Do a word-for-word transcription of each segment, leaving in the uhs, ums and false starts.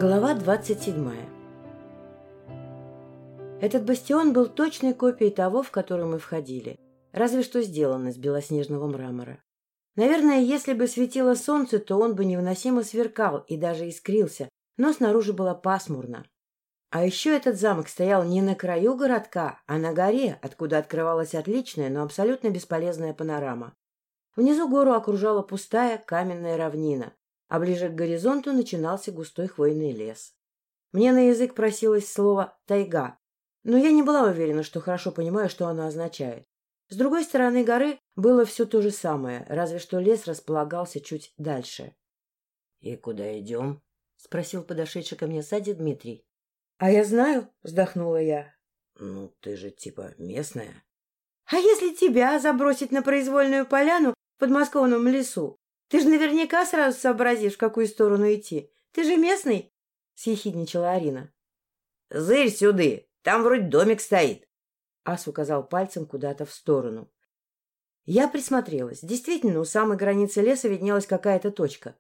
Глава двадцать седьмая. Этот бастион был точной копией того, в который мы входили, разве что сделан из белоснежного мрамора. Наверное, если бы светило солнце, то он бы невыносимо сверкал и даже искрился, но снаружи было пасмурно. А еще этот замок стоял не на краю городка, а на горе, откуда открывалась отличная, но абсолютно бесполезная панорама. Внизу гору окружала пустая каменная равнина, а ближе к горизонту начинался густой хвойный лес. Мне на язык просилось слово «тайга», но я не была уверена, что хорошо понимаю, что оно означает. С другой стороны горы было все то же самое, разве что лес располагался чуть дальше. — И куда идем? — спросил подошедший ко мне сзади Дмитрий. — А я знаю, — вздохнула я. — Ну, ты же типа местная. — А если тебя забросить на произвольную поляну в подмосковном лесу? Ты же наверняка сразу сообразишь, в какую сторону идти. Ты же местный? — съехидничала Арина. — Зырь сюды, там вроде домик стоит. Ас указал пальцем куда-то в сторону. Я присмотрелась. Действительно, у самой границы леса виднелась какая-то точка.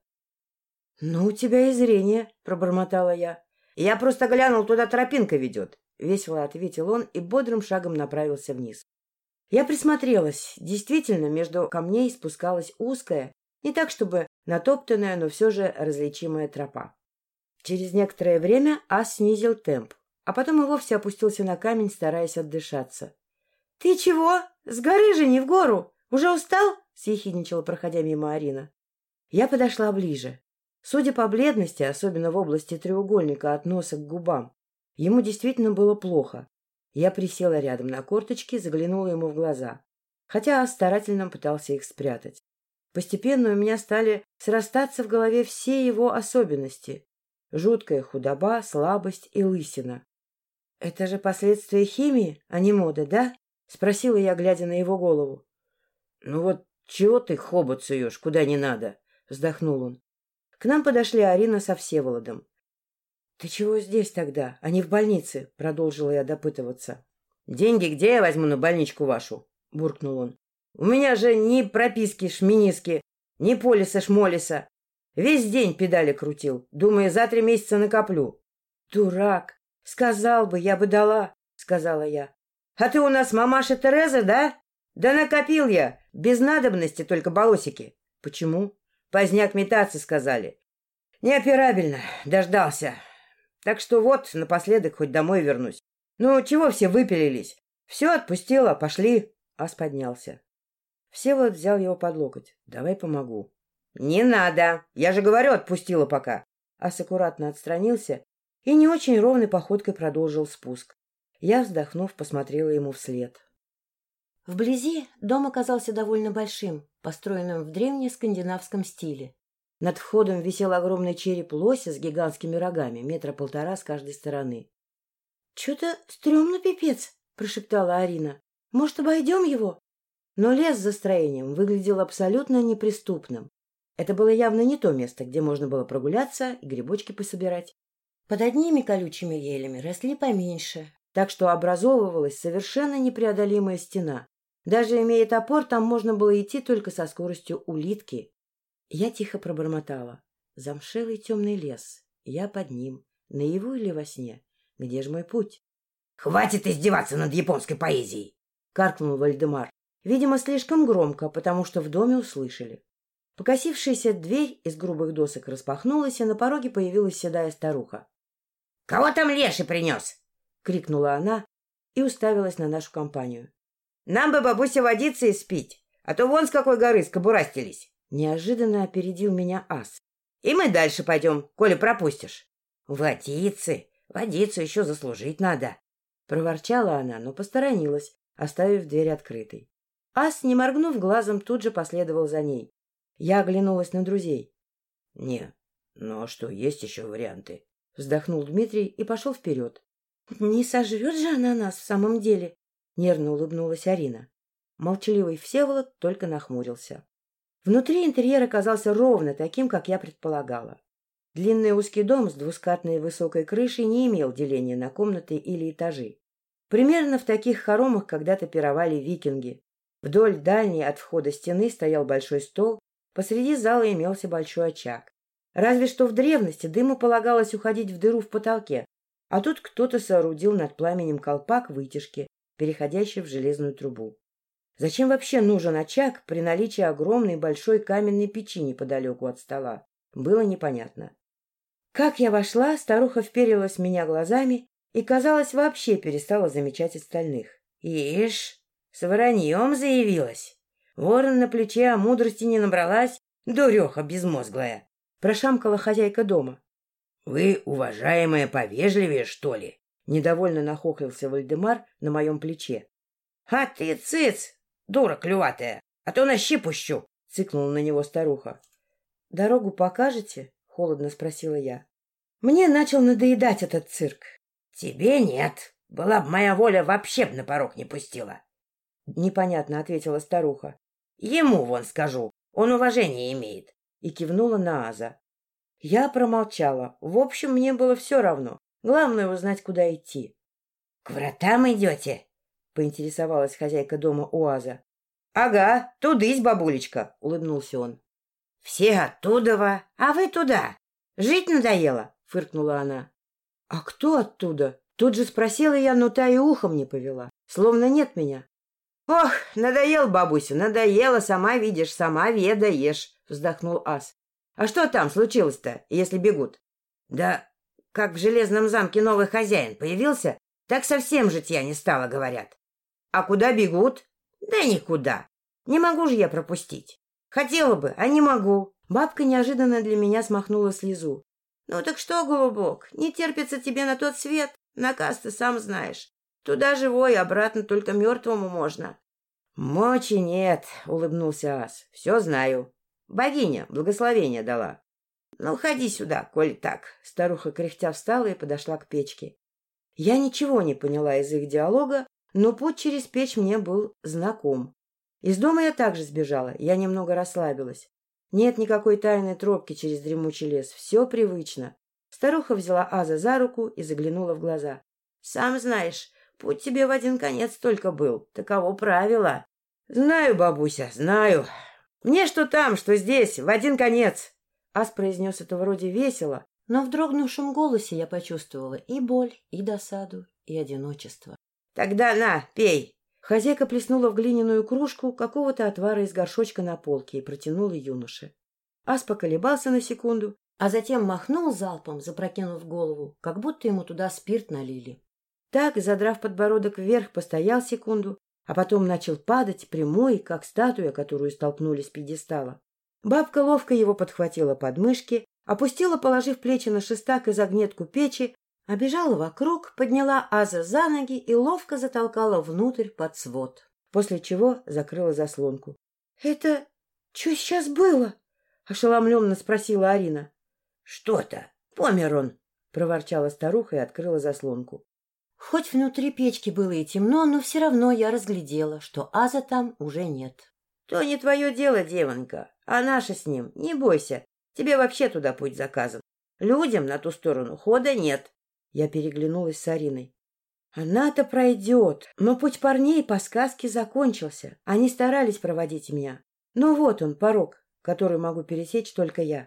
— Ну, у тебя и зрение, — пробормотала я. — Я просто глянул, туда тропинка ведет, — весело ответил он и бодрым шагом направился вниз. Я присмотрелась. Действительно, между камней спускалась узкая, не так чтобы натоптанная, но все же различимая тропа. Через некоторое время Ас снизил темп, а потом и вовсе опустился на камень, стараясь отдышаться. — Ты чего? С горы же, не в гору! Уже устал? — съехидничала, проходя мимо Арина. Я подошла ближе. Судя по бледности, особенно в области треугольника от носа к губам, ему действительно было плохо. Я присела рядом на корточки, заглянула ему в глаза, хотя Ас старательно пытался их спрятать. Постепенно у меня стали срастаться в голове все его особенности. Жуткая худоба, слабость и лысина. — Это же последствия химии, а не моды, да? — спросила я, глядя на его голову. — Ну вот чего ты хобот суешь, куда не надо? — вздохнул он. К нам подошли Арина со Всеволодом. — Ты чего здесь тогда, а не в больнице? — продолжила я допытываться. — Деньги где я возьму на больничку вашу? — буркнул он. — У меня же ни прописки-шминиски, ни полиса-шмолиса. Весь день педали крутил, думаю, за три месяца накоплю. — Дурак! Сказал бы, я бы дала, — сказала я. — А ты у нас мамаша Тереза, да? Да накопил я, без надобности только волосики. — Почему? — Поздняк метаться, сказали. — Неоперабельно, дождался. Так что вот, напоследок хоть домой вернусь. Ну, чего все выпилились? Все отпустила, пошли. Ас поднялся. Всеволод взял его под локоть. — Давай помогу. — Не надо, я же говорю, отпустила пока. Ас аккуратно отстранился и не очень ровной походкой продолжил спуск. Я, вздохнув, посмотрела ему вслед. Вблизи дом оказался довольно большим, построенным в древнескандинавском стиле. Над входом висел огромный череп лося с гигантскими рогами, метра полтора с каждой стороны. — Чё-то стрёмно пипец, — прошептала Арина. — Может, обойдем его? Но лес за строением выглядел абсолютно неприступным. Это было явно не то место, где можно было прогуляться и грибочки пособирать. Под одними колючими елями росли поменьше, так что образовывалась совершенно непреодолимая стена. Даже имея топор, там можно было идти только со скоростью улитки. Я тихо пробормотала. Замшелый темный лес. Я под ним. Наяву или во сне? Где же мой путь? — Хватит издеваться над японской поэзией! — каркнул Вальдемар. Видимо, слишком громко, потому что в доме услышали. Покосившаяся дверь из грубых досок распахнулась, и на пороге появилась седая старуха. — Кого там леший принес? — крикнула она и уставилась на нашу компанию. — Нам бы, бабуся, водиться и спить, а то вон с какой горы скобурастились. Неожиданно опередил меня Ас. — И мы дальше пойдем, коли пропустишь. — Водицы, водицу еще заслужить надо. Проворчала она, но посторонилась, оставив дверь открытой. Ас, не моргнув глазом, тут же последовал за ней. Я оглянулась на друзей. — Не, ну а что, есть еще варианты? — вздохнул Дмитрий и пошел вперед. — Не сожрет же она нас в самом деле? — нервно улыбнулась Арина. Молчаливый Всеволод только нахмурился. Внутри интерьер оказался ровно таким, как я предполагала. Длинный узкий дом с двускатной высокой крышей не имел деления на комнаты или этажи. Примерно в таких хоромах когда-то пировали викинги. Вдоль дальней от входа стены стоял большой стол, посреди зала имелся большой очаг. Разве что в древности дыму полагалось уходить в дыру в потолке, а тут кто-то соорудил над пламенем колпак вытяжки, переходящий в железную трубу. Зачем вообще нужен очаг при наличии огромной большой каменной печи неподалеку от стола? Было непонятно. Как я вошла, старуха вперилась в меня глазами и, казалось, вообще перестала замечать остальных. — Ишь, с вороньем заявилась. Ворон на плече, а мудрости не набралась, дуреха безмозглая, — прошамкала хозяйка дома. — Вы, уважаемая, повежливее, что ли? — недовольно нахохлился Вальдемар на моем плече. — А ты, цыц, дура клюватая, а то на щи пущу! — цыкнула на него старуха. — Дорогу покажете? — холодно спросила я. Мне начал надоедать этот цирк. — Тебе нет. Была б моя воля, вообще б на порог не пустила. — Непонятно, — ответила старуха. — Ему вон скажу, он уважение имеет. И кивнула на Аза. Я промолчала. В общем, мне было все равно. Главное узнать, куда идти. — К вратам идете? — поинтересовалась хозяйка дома у Аза. — Ага, тудысь, бабулечка, — улыбнулся он. — Все оттуда, а вы туда. Жить надоело, — фыркнула она. — А кто оттуда? Тут же спросила я, но та и ухом не повела. Словно нет меня. — Ох, надоел, бабуся, надоело, сама видишь, сама ведаешь, — вздохнул Ас. — А что там случилось-то, если бегут? — Да как в железном замке новый хозяин появился, так совсем житья не стало, говорят. — А куда бегут? — Да никуда. Не могу же я пропустить. Хотела бы, а не могу. Бабка неожиданно для меня смахнула слезу. — Ну так что, голубок, не терпится тебе на тот свет? Наказ ты сам знаешь. Туда живой, обратно только мертвому можно. — Мочи нет, — улыбнулся Ас. — Все знаю. Богиня благословение дала. — Ну, ходи сюда, коль так. Старуха кряхтя встала и подошла к печке. Я ничего не поняла из их диалога, но путь через печь мне был знаком. Из дома я также сбежала, я немного расслабилась. Нет никакой тайной тропки через дремучий лес, все привычно. Старуха взяла Аза за руку и заглянула в глаза. — Сам знаешь, путь тебе в один конец только был, таково правило. — Знаю, бабуся, знаю. Мне что там, что здесь, в один конец. Аз произнес это вроде весело, но в дрогнувшем голосе я почувствовала и боль, и досаду, и одиночество. — Тогда на, пей. Хозяйка плеснула в глиняную кружку какого-то отвара из горшочка на полке и протянула юноше. Ас поколебался на секунду, а затем махнул залпом, запрокинув голову, как будто ему туда спирт налили. Так, задрав подбородок вверх, постоял секунду, а потом начал падать, прямой, как статуя, которую столкнули с пьедестала. Бабка ловко его подхватила под мышки, опустила, положив плечи на шестак и загнетку печи, обежала вокруг, подняла Аза за ноги и ловко затолкала внутрь под свод, после чего закрыла заслонку. — Это что сейчас было? — ошеломленно спросила Арина. — Что-то, помер он, — проворчала старуха и открыла заслонку. Хоть внутри печки было и темно, но все равно я разглядела, что Аза там уже нет. — То не твое дело, девонька, а наше с ним. Не бойся, тебе вообще туда путь заказан. Людям на ту сторону хода нет. Я переглянулась с Ариной. Она-то пройдет, но путь парней по сказке закончился. Они старались проводить меня. Но вот он, порог, который могу пересечь только я.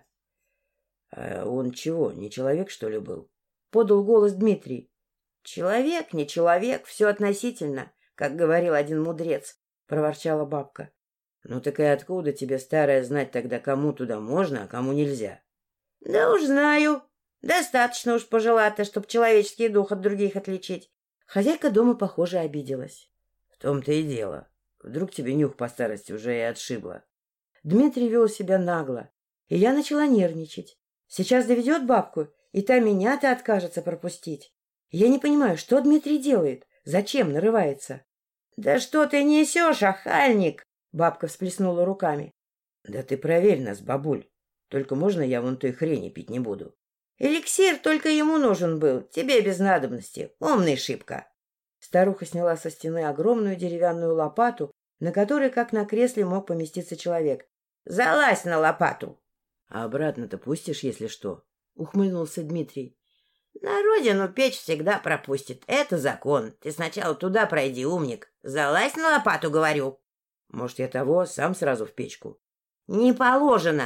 — А он чего, не человек, что ли, был? — подал голос Дмитрий. — Человек, не человек, все относительно, как говорил один мудрец, — проворчала бабка. — Ну так и откуда тебе, старая, знать тогда, кому туда можно, а кому нельзя? — Да уж знаю. Достаточно уж пожила-то, чтоб человеческий дух от других отличить. Хозяйка дома, похоже, обиделась. — В том-то и дело. Вдруг тебе нюх по старости уже и отшибло. Дмитрий вел себя нагло, и я начала нервничать. Сейчас доведет бабку, и та меня-то откажется пропустить. Я не понимаю, что Дмитрий делает, зачем нарывается. — Да что ты несешь, охальник? — бабка всплеснула руками. — Да ты проверь нас, бабуль. Только можно я вон той хрени пить не буду? Эликсир только ему нужен был, тебе без надобности. Умный шибко. Старуха сняла со стены огромную деревянную лопату, на которой, как на кресле, мог поместиться человек. — Залазь на лопату! — А обратно-то пустишь, если что? — ухмыльнулся Дмитрий. — На родину печь всегда пропустит. Это закон. Ты сначала туда пройди, умник. Залазь на лопату, говорю. — Может, я того, сам сразу в печку? — Не положено.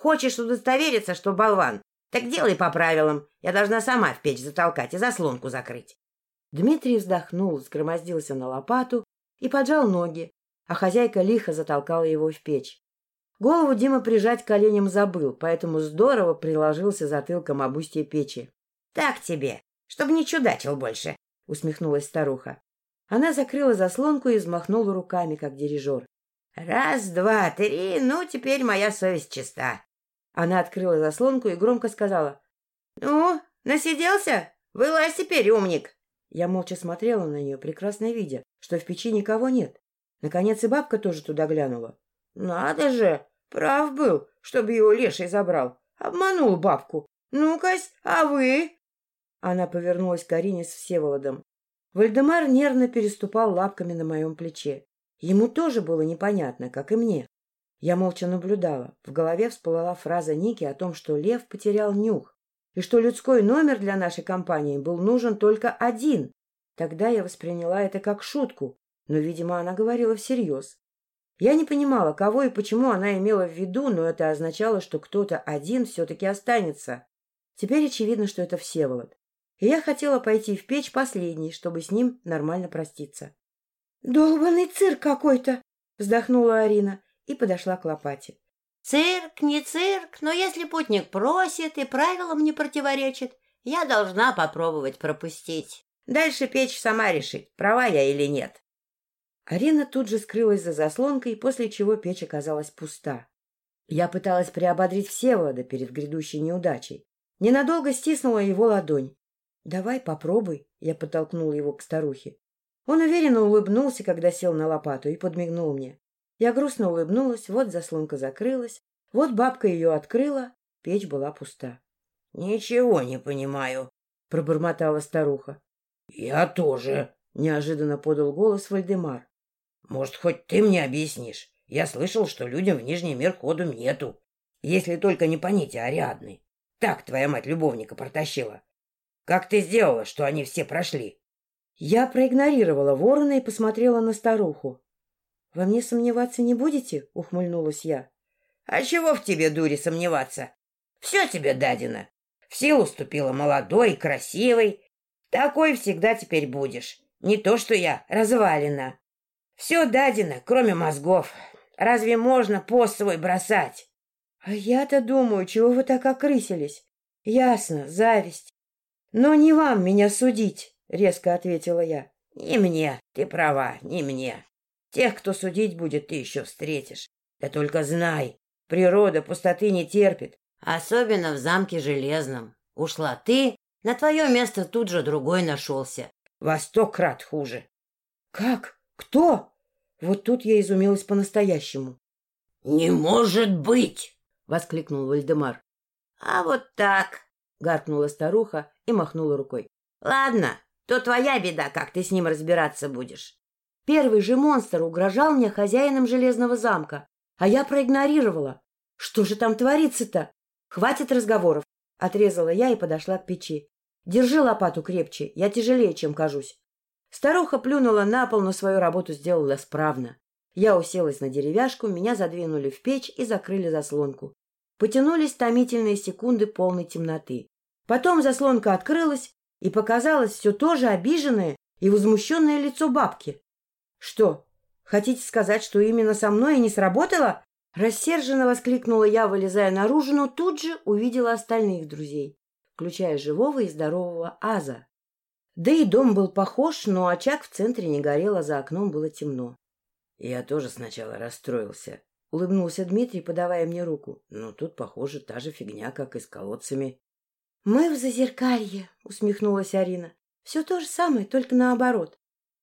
Хочешь удостовериться, что болван? Так делай по правилам. Я должна сама в печь затолкать и заслонку закрыть. Дмитрий вздохнул, сгромоздился на лопату и поджал ноги, а хозяйка лихо затолкала его в печь. Голову Дима прижать к коленям забыл, поэтому здорово приложился затылком об устье печи. — Так тебе, чтобы не чудачил больше, — усмехнулась старуха. Она закрыла заслонку и взмахнула руками, как дирижер. — Раз, два, три, ну, теперь моя совесть чиста. Она открыла заслонку и громко сказала. — Ну, насиделся? Вылазь теперь, умник. Я молча смотрела на нее, прекрасно видя, что в печи никого нет. Наконец и бабка тоже туда глянула. — Надо же, прав был, чтобы его леший забрал. Обманул бабку. Ну-кась, а вы? Она повернулась к Арине с Всеволодом. Вальдемар нервно переступал лапками на моем плече. Ему тоже было непонятно, как и мне. Я молча наблюдала. В голове всплыла фраза Ники о том, что лев потерял нюх, и что людской номер для нашей компании был нужен только один. Тогда я восприняла это как шутку, но, видимо, она говорила всерьез. Я не понимала, кого и почему она имела в виду, но это означало, что кто-то один все-таки останется. Теперь очевидно, что это Всеволод. И я хотела пойти в печь последней, чтобы с ним нормально проститься. — Долбанный цирк какой-то! — вздохнула Арина и подошла к лопате. — Цирк, не цирк, но если путник просит и правилам не противоречит, я должна попробовать пропустить. Дальше печь сама решит, права я или нет. Арина тут же скрылась за заслонкой, после чего печь оказалась пуста. Я пыталась приободрить Всеволода перед грядущей неудачей. Ненадолго стиснула его ладонь. — Давай попробуй, — я подтолкнула его к старухе. Он уверенно улыбнулся, когда сел на лопату, и подмигнул мне. Я грустно улыбнулась, вот заслонка закрылась, вот бабка ее открыла, печь была пуста. — Ничего не понимаю, — пробормотала старуха. — Я тоже, — неожиданно подал голос Вальдемар. — Может, хоть ты мне объяснишь? Я слышал, что людям в Нижний мир ходу нету, если только не по нити Ариадны. Так твоя мать любовника протащила. Как ты сделала, что они все прошли? Я проигнорировала ворона и посмотрела на старуху. — Во мне сомневаться не будете? — ухмыльнулась я. — А чего в тебе, дури, сомневаться? Все тебе дадено. В силу ступила молодой, красивой. Такой всегда теперь будешь. Не то, что я развалина. Все дадено, кроме мозгов. Разве можно пост свой бросать? — А я-то думаю, чего вы так окрысились? — Ясно, зависть. — Но не вам меня судить, — резко ответила я. — Не мне, ты права, не мне. Тех, кто судить будет, ты еще встретишь. Да только знай, природа пустоты не терпит. Особенно в замке Железном. Ушла ты, на твое место тут же другой нашелся. Во сто крат хуже. — Как? Кто? Вот тут я изумилась по-настоящему. — Не может быть! — воскликнул Вальдемар. — А вот так! — гаркнула старуха и махнула рукой. — Ладно, то твоя беда, как ты с ним разбираться будешь. Первый же монстр угрожал мне хозяином Железного замка, а я проигнорировала. Что же там творится-то? Хватит разговоров, — отрезала я и подошла к печи. Держи лопату крепче, я тяжелее, чем кажусь. Старуха плюнула на пол, но свою работу сделала справно. Я уселась на деревяшку, меня задвинули в печь и закрыли заслонку. Потянулись томительные секунды полной темноты. Потом заслонка открылась, и показалось все то же обиженное и возмущенное лицо бабки. — Что, хотите сказать, что именно со мной и не сработало? — рассерженно воскликнула я, вылезая наружу, но тут же увидела остальных друзей, включая живого и здорового Аза. Да и дом был похож, но очаг в центре не горел, а за окном было темно. — Я тоже сначала расстроился, — улыбнулся Дмитрий, подавая мне руку. — Но тут, похоже, та же фигня, как и с колодцами. — Мы в Зазеркалье, — усмехнулась Арина. — Все то же самое, только наоборот.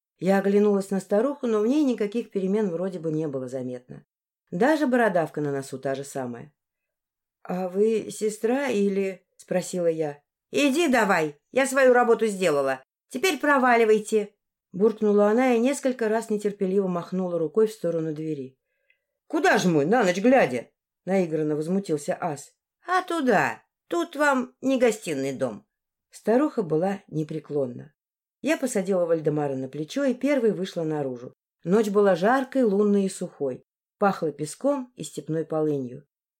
Я оглянулась на старуху, но в ней никаких перемен вроде бы не было заметно. Даже бородавка на носу та же самая. — А вы сестра или... — спросила я. — Иди давай, я свою работу сделала. Теперь проваливайте. Буркнула она и несколько раз нетерпеливо махнула рукой в сторону двери. — Куда же мы, на ночь глядя? — наигранно возмутился Ас. — А туда. Тут вам не гостиный дом. Старуха была непреклонна. Я посадила Вальдемара на плечо и первой вышла наружу. Ночь была жаркой, лунной и сухой. Пахло песком и степной полынью.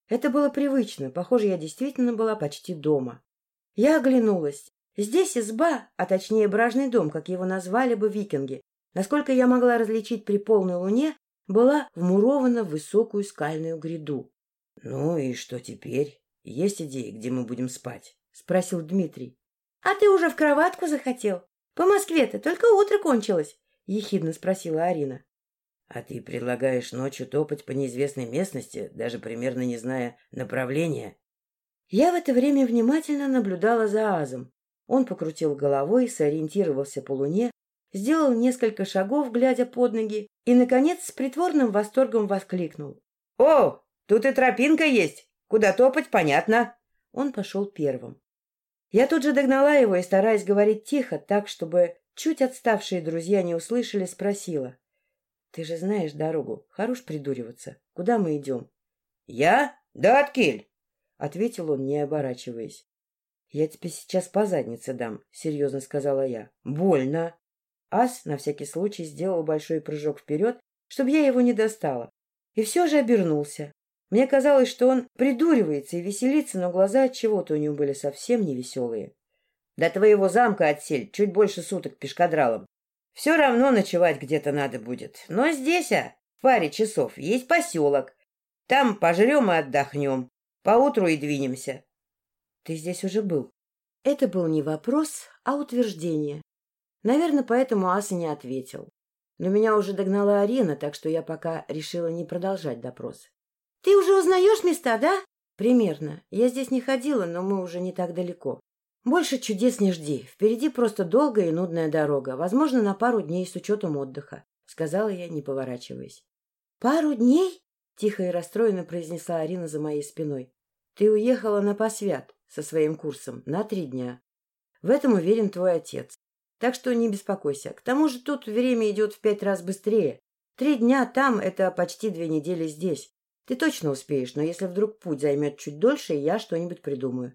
Это было привычно. Похоже, я действительно была почти дома. Я оглянулась. Здесь изба, а точнее бражный дом, как его назвали бы викинги, насколько я могла различить при полной луне, была вмурована в высокую скальную гряду. — Ну и что теперь? Есть идеи, где мы будем спать? — спросил Дмитрий. — А ты уже в кроватку захотел? По Москве-то только утро кончилось, — ехидно спросила Арина. — А ты предлагаешь ночью топать по неизвестной местности, даже примерно не зная направления? Я в это время внимательно наблюдала за Азом. Он покрутил головой, сориентировался по луне, сделал несколько шагов, глядя под ноги, и, наконец, с притворным восторгом воскликнул. — О, тут и тропинка есть! Куда топать, понятно. Он пошел первым. Я тут же догнала его и, стараясь говорить тихо, так, чтобы чуть отставшие друзья не услышали, спросила. — Ты же знаешь дорогу. Хорош придуриваться. Куда мы идем? — Я? Да откель! — ответил он, не оборачиваясь. — Я тебе сейчас по заднице дам, — серьезно сказала я. — Больно. Ас на всякий случай сделал большой прыжок вперед, чтобы я его не достала. И все же обернулся. Мне казалось, что он придуривается и веселится, но глаза от чего-то у него были совсем не веселые. До твоего замка, отсель, чуть больше суток пешкадралом. Все равно ночевать где-то надо будет. Но здесь, а, в паре часов, есть поселок. Там пожрем и отдохнем. Поутру и двинемся. Ты здесь уже был. Это был не вопрос, а утверждение. Наверное, поэтому Аса не ответил. Но меня уже догнала Арина, так что я пока решила не продолжать допрос. — Ты уже узнаешь места, да? — Примерно. Я здесь не ходила, но мы уже не так далеко. Больше чудес не жди. Впереди просто долгая и нудная дорога. Возможно, на пару дней с учетом отдыха, — сказала я, не поворачиваясь. — Пару дней? — тихо и расстроенно произнесла Арина за моей спиной. — Ты уехала на посвят со своим курсом на три дня. В этом уверен твой отец. Так что не беспокойся. К тому же тут время идет в пять раз быстрее. Три дня там — это почти две недели здесь. Ты точно успеешь, но если вдруг путь займет чуть дольше, я что-нибудь придумаю.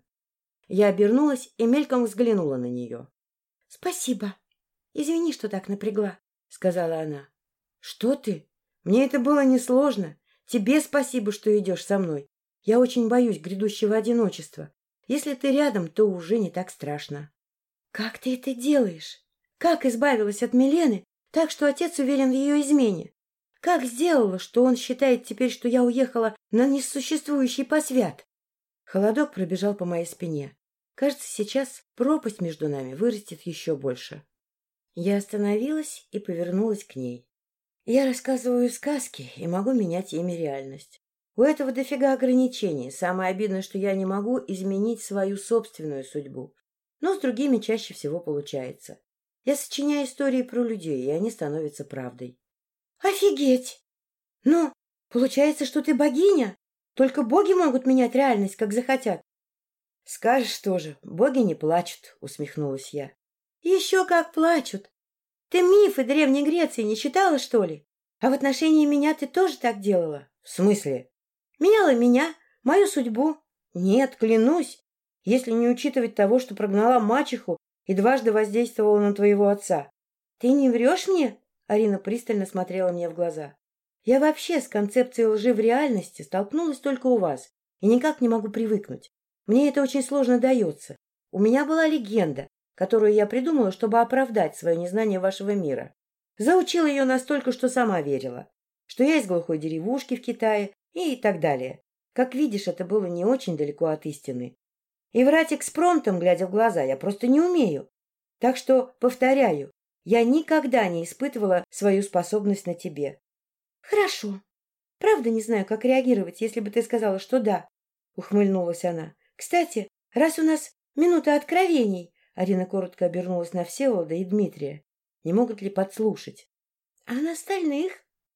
Я обернулась и мельком взглянула на нее. — Спасибо. Извини, что так напрягла, — сказала она. — Что ты? Мне это было несложно. Тебе спасибо, что идешь со мной. Я очень боюсь грядущего одиночества. Если ты рядом, то уже не так страшно. — Как ты это делаешь? Как избавилась от Милены, так что отец уверен в ее измене? Как сделала, что он считает теперь, что я уехала на несуществующий посвят? Холодок пробежал по моей спине. Кажется, сейчас пропасть между нами вырастет еще больше. Я остановилась и повернулась к ней. Я рассказываю сказки и могу менять ими реальность. У этого дофига ограничений. Самое обидное, что я не могу изменить свою собственную судьбу. Но с другими чаще всего получается. Я сочиняю истории про людей, и они становятся правдой. Офигеть! Ну, получается, что ты богиня? Только боги могут менять реальность, как захотят. Скажешь тоже, боги не плачут, усмехнулась я. Еще как плачут. Ты мифы Древней Греции не читала, что ли? А в отношении меня ты тоже так делала? В смысле? Меняла меня, мою судьбу. Нет, клянусь, если не учитывать того, что прогнала мачеху и дважды воздействовала на твоего отца. Ты не врешь мне? Арина пристально смотрела мне в глаза. Я вообще с концепцией лжи в реальности столкнулась только у вас и никак не могу привыкнуть. Мне это очень сложно дается. У меня была легенда, которую я придумала, чтобы оправдать свое незнание вашего мира. Заучила ее настолько, что сама верила, что я из глухой деревушки в Китае и так далее. Как видишь, это было не очень далеко от истины. И врать экспромтом, глядя в глаза, я просто не умею. Так что, повторяю, я никогда не испытывала свою способность на тебе. — Хорошо. Правда не знаю, как реагировать, если бы ты сказала, что да, — ухмыльнулась она. — Кстати, раз у нас минута откровений, Арина коротко обернулась на Всеволода и Дмитрия. Не могут ли подслушать? — А на остальных?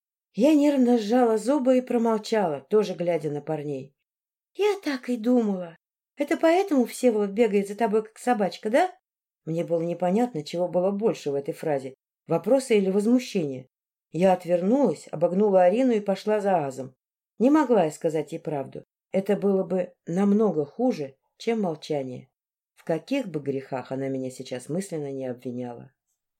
Я нервно сжала зубы и промолчала, тоже глядя на парней. — Я так и думала. Это поэтому Всеволод бегает за тобой, как собачка, да? Мне было непонятно, чего было больше в этой фразе — вопроса или возмущения. Я отвернулась, обогнула Арину и пошла за Азом. Не могла я сказать ей правду. Это было бы намного хуже, чем молчание. В каких бы грехах она меня сейчас мысленно не обвиняла.